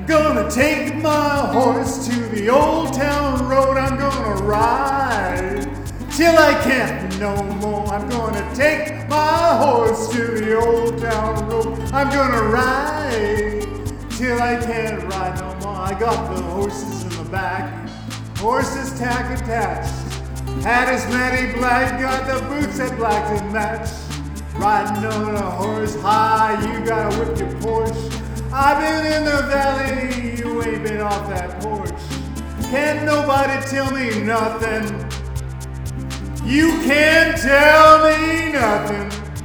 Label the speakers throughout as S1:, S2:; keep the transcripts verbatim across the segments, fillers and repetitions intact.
S1: Gonna take my horse to the old town road. I'm gonna ride till I can't no more. I'm gonna take my horse to the old town road. I'm gonna ride till I can't ride no more. I got the horses in the back, horses tack attached. Hat is matty black, got the boots that black to match. Riding on a horse high, you gotta whip your Porsche. I've been in the valley, you ain't been off that porch. Can't nobody tell me nothing. You can't tell me nothing.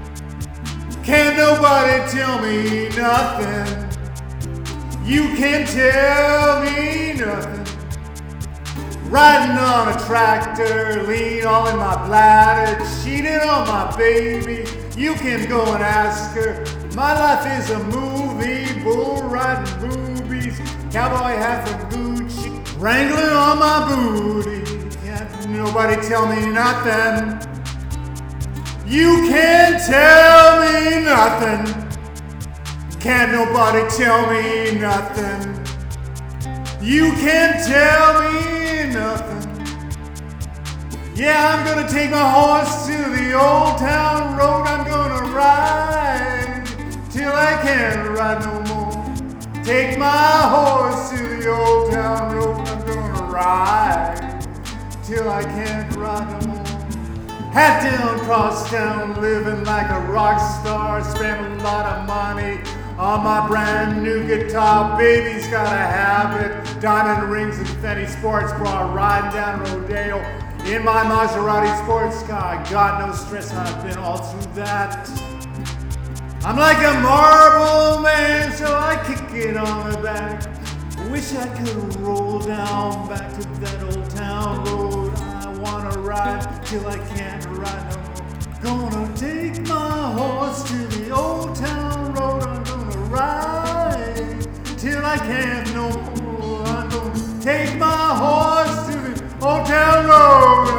S1: Can't nobody tell me nothing. You can't tell me nothing. Riding on a tractor, lean all in my bladder, cheating on my baby. You can go and ask her. My life is a movie, bull riding boobies, cowboy hat from Gucci, wrangling on my booty. Can't nobody tell me nothing. You can't tell me nothing. Can't nobody tell me nothing. You can't tell me nothing. Yeah, I'm gonna take my horse to the old town road. I'm gonna ride till I can't ride no more. Take my horse to the old town road. I'm gonna ride till I can't ride no more. Hat down, cross town, living like a rock star. Spend a lot of money on my brand new guitar. Baby's gotta have it. Diamond rings and Fendi sports bra. Riding down Rodeo in my Maserati sports car. Got no stress, I've been all through that. I'm like a marble man, so I kick it on the back. Wish I could roll down back to that old town road. I wanna ride till I can't ride no more. Gonna take my horse to the old town road. I'm gonna ride till I can't no more. I'm gonna take my horse to the old town road.